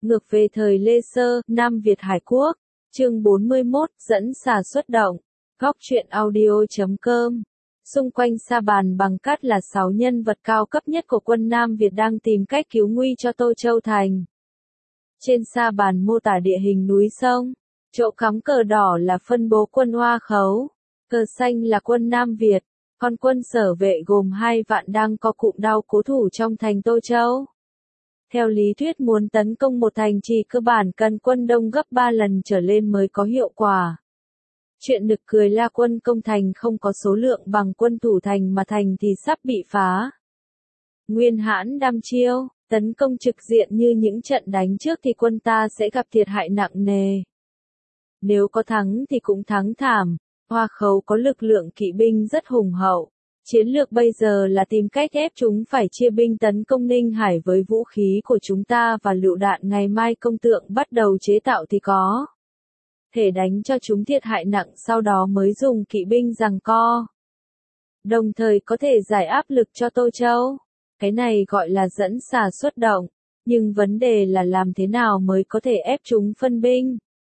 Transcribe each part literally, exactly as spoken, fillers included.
Ngược về thời Lê Sơ, Nam Việt Hải Quốc. Chương bốn mươi mốt, dẫn xà xuất động. Góc truyện audio chấm com. Xung quanh sa bàn bằng cát là sáu nhân vật cao cấp nhất của quân Nam Việt đang tìm cách cứu nguy cho Tô Châu Thành. Trên sa bàn mô tả địa hình núi sông, chỗ cắm cờ đỏ là phân bố quân Hoa Khấu, cờ xanh là quân Nam Việt, còn quân Sở Vệ gồm hai vạn đang co cụm đao cố thủ trong thành Tô Châu. Theo lý thuyết muốn tấn công một thành trì cơ bản cần quân đông gấp ba lần trở lên mới có hiệu quả. Chuyện nực cười là quân công thành không có số lượng bằng quân thủ thành mà thành thì sắp bị phá. Nguyên hãn đăm chiêu, tấn công trực diện như những trận đánh trước thì quân ta sẽ gặp thiệt hại nặng nề. Nếu có thắng thì cũng thắng thảm. Hoa Khấu có lực lượng kỵ binh rất hùng hậu. Chiến lược bây giờ là tìm cách ép chúng phải chia binh tấn công Ninh Hải với vũ khí của chúng ta và lựu đạn ngày mai công tượng bắt đầu chế tạo thì có thể đánh cho chúng thiệt hại nặng sau đó mới dùng kỵ binh giằng co. Đồng thời có thể giải áp lực cho Tô Châu. Cái này gọi là dẫn xà xuất động. Nhưng vấn đề là làm thế nào mới có thể ép chúng phân binh.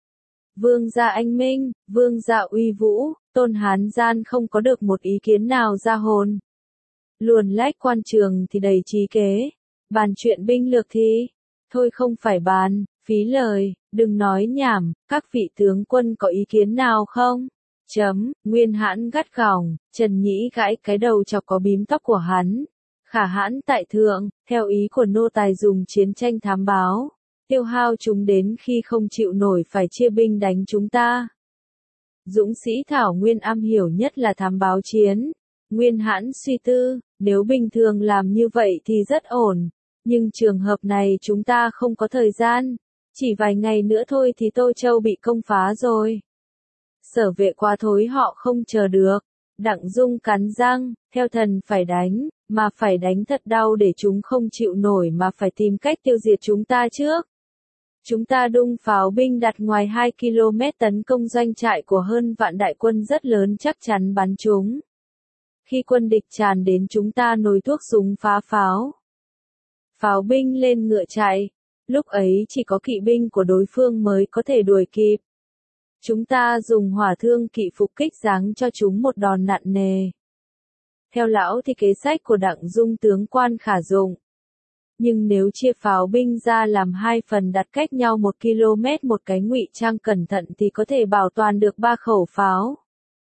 Vương gia anh minh, vương gia uy vũ, Tôn Hán Gian không có được một ý kiến nào ra hồn. Luồn lách quan trường thì đầy trí kế. Bàn chuyện binh lược thì, thôi không phải bàn, phí lời, đừng nói nhảm, các vị tướng quân có ý kiến nào không? Chấm, Nguyên hãn gắt gỏng, Trần Nhĩ gãi cái đầu chọc có bím tóc của hắn. Khả hãn tại thượng, theo ý của nô tài dùng chiến tranh thám báo. Tiêu hao chúng đến khi không chịu nổi phải chia binh đánh chúng ta. Dũng sĩ Thảo Nguyên am hiểu nhất là thám báo chiến. Nguyên hãn suy tư, nếu bình thường làm như vậy thì rất ổn. Nhưng trường hợp này chúng ta không có thời gian. Chỉ vài ngày nữa thôi thì Tô Châu bị công phá rồi. Sở Vệ quá thối họ không chờ được. Đặng Dung cắn răng, theo thần phải đánh, mà phải đánh thật đau để chúng không chịu nổi mà phải tìm cách tiêu diệt chúng ta trước. Chúng ta đung pháo binh đặt ngoài hai ki lô mét tấn công doanh trại của hơn vạn đại quân rất lớn chắc chắn bắn chúng. Khi quân địch tràn đến chúng ta nồi thuốc súng phá pháo. Pháo binh lên ngựa chạy, lúc ấy chỉ có kỵ binh của đối phương mới có thể đuổi kịp. Chúng ta dùng hỏa thương kỵ phục kích giáng cho chúng một đòn nặng nề. Theo lão thì kế sách của Đặng Dung tướng quan khả dụng. Nhưng nếu chia pháo binh ra làm hai phần đặt cách nhau một ki lô mét một cái ngụy trang cẩn thận thì có thể bảo toàn được ba khẩu pháo.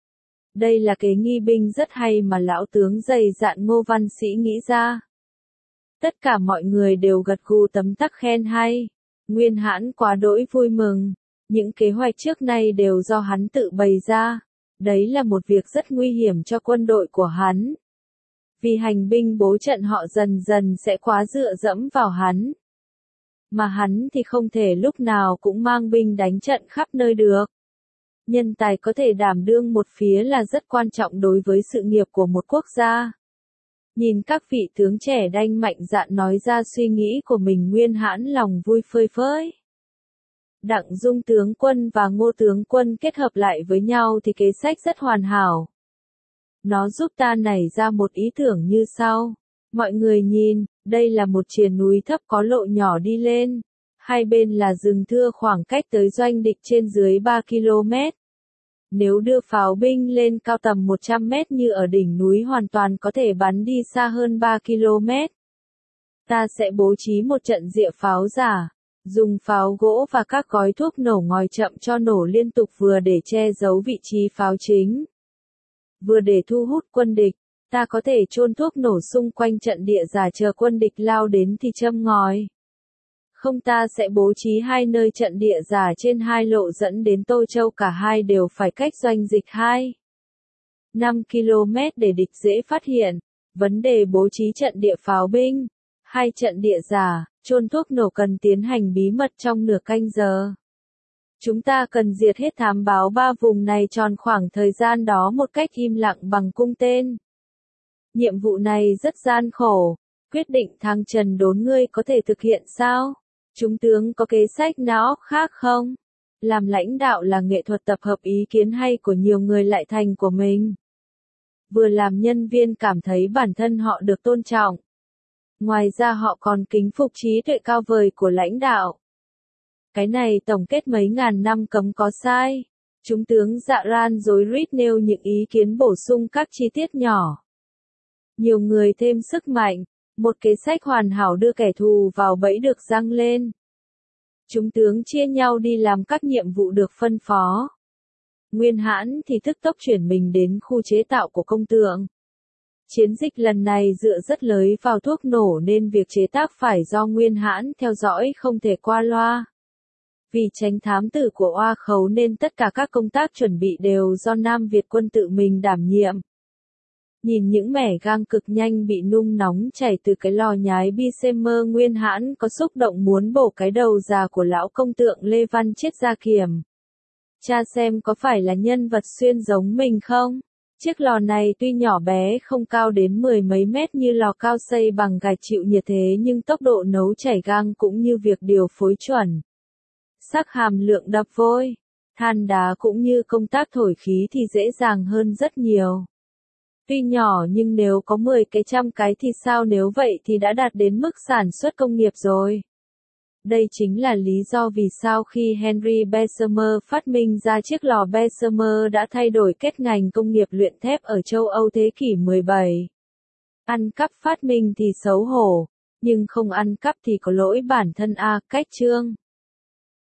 Đây là kế nghi binh rất hay mà lão tướng dày dạn Ngô Văn Sĩ nghĩ ra. Tất cả mọi người đều gật gù tấm tắc khen hay. Nguyên hãn quá đỗi vui mừng. Những kế hoạch trước nay đều do hắn tự bày ra. Đấy là một việc rất nguy hiểm cho quân đội của hắn. Vì hành binh bố trận họ dần dần sẽ quá dựa dẫm vào hắn. Mà hắn thì không thể lúc nào cũng mang binh đánh trận khắp nơi được. Nhân tài có thể đảm đương một phía là rất quan trọng đối với sự nghiệp của một quốc gia. Nhìn các vị tướng trẻ đanh mạnh dạn nói ra suy nghĩ của mình Nguyên hãn lòng vui phơi phới. Đặng Dung tướng quân và Ngô tướng quân kết hợp lại với nhau thì kế sách rất hoàn hảo. Nó giúp ta nảy ra một ý tưởng như sau. Mọi người nhìn, đây là một triền núi thấp có lộ nhỏ đi lên. Hai bên là rừng thưa khoảng cách tới doanh địch trên dưới ba ki lô mét. Nếu đưa pháo binh lên cao tầm một trăm mét như ở đỉnh núi hoàn toàn có thể bắn đi xa hơn ba ki lô mét. Ta sẽ bố trí một trận dịa pháo giả. Dùng pháo gỗ và các gói thuốc nổ ngòi chậm cho nổ liên tục vừa để che giấu vị trí pháo chính. Vừa để thu hút quân địch, ta có thể chôn thuốc nổ xung quanh trận địa giả chờ quân địch lao đến thì châm ngòi. Không ta sẽ bố trí hai nơi trận địa giả trên hai lộ dẫn đến Tô Châu cả hai đều phải cách doanh dịch hai năm ki lô mét để địch dễ phát hiện. Vấn đề bố trí trận địa pháo binh, hai trận địa giả, chôn thuốc nổ cần tiến hành bí mật trong nửa canh giờ. Chúng ta cần diệt hết thám báo ba vùng này tròn khoảng thời gian đó một cách im lặng bằng cung tên. Nhiệm vụ này rất gian khổ, quyết định thằng Trần Đốn ngươi có thể thực hiện sao? Chúng tướng có kế sách nào khác không? Làm lãnh đạo là nghệ thuật tập hợp ý kiến hay của nhiều người lại thành của mình. Vừa làm nhân viên cảm thấy bản thân họ được tôn trọng. Ngoài ra họ còn kính phục trí tuệ cao vời của lãnh đạo. Cái này tổng kết mấy ngàn năm cấm có sai. Chúng tướng Dạ Ran rối rít nêu những ý kiến bổ sung các chi tiết nhỏ. Nhiều người thêm sức mạnh, một kế sách hoàn hảo đưa kẻ thù vào bẫy được răng lên. Chúng tướng chia nhau đi làm các nhiệm vụ được phân phó. Nguyên Hãn thì tức tốc chuyển mình đến khu chế tạo của công tượng. Chiến dịch lần này dựa rất lớn vào thuốc nổ nên việc chế tác phải do Nguyên Hãn theo dõi không thể qua loa. Vì tránh thám tử của Oa Khấu nên tất cả các công tác chuẩn bị đều do Nam Việt quân tự mình đảm nhiệm. Nhìn những mẻ gang cực nhanh bị nung nóng chảy từ cái lò nhái bi xê mơ, Nguyên Hãn có xúc động muốn bổ cái đầu già của lão công tượng Lê Văn Chết ra kiềm. Cha xem có phải là nhân vật xuyên giống mình không? Chiếc lò này tuy nhỏ bé không cao đến mười mấy mét như lò cao xây bằng gạch chịu nhiệt thế nhưng tốc độ nấu chảy gang cũng như việc điều phối chuẩn. Sắc hàm lượng đập vôi, than đá cũng như công tác thổi khí thì dễ dàng hơn rất nhiều. Tuy nhỏ nhưng nếu có mười cái trăm cái thì sao, nếu vậy thì đã đạt đến mức sản xuất công nghiệp rồi. Đây chính là lý do vì sao khi Henry Bessemer phát minh ra chiếc lò Bessemer đã thay đổi kết ngành công nghiệp luyện thép ở châu Âu thế kỷ mười bảy. Ăn cắp phát minh thì xấu hổ, nhưng không ăn cắp thì có lỗi bản thân a. Cách chương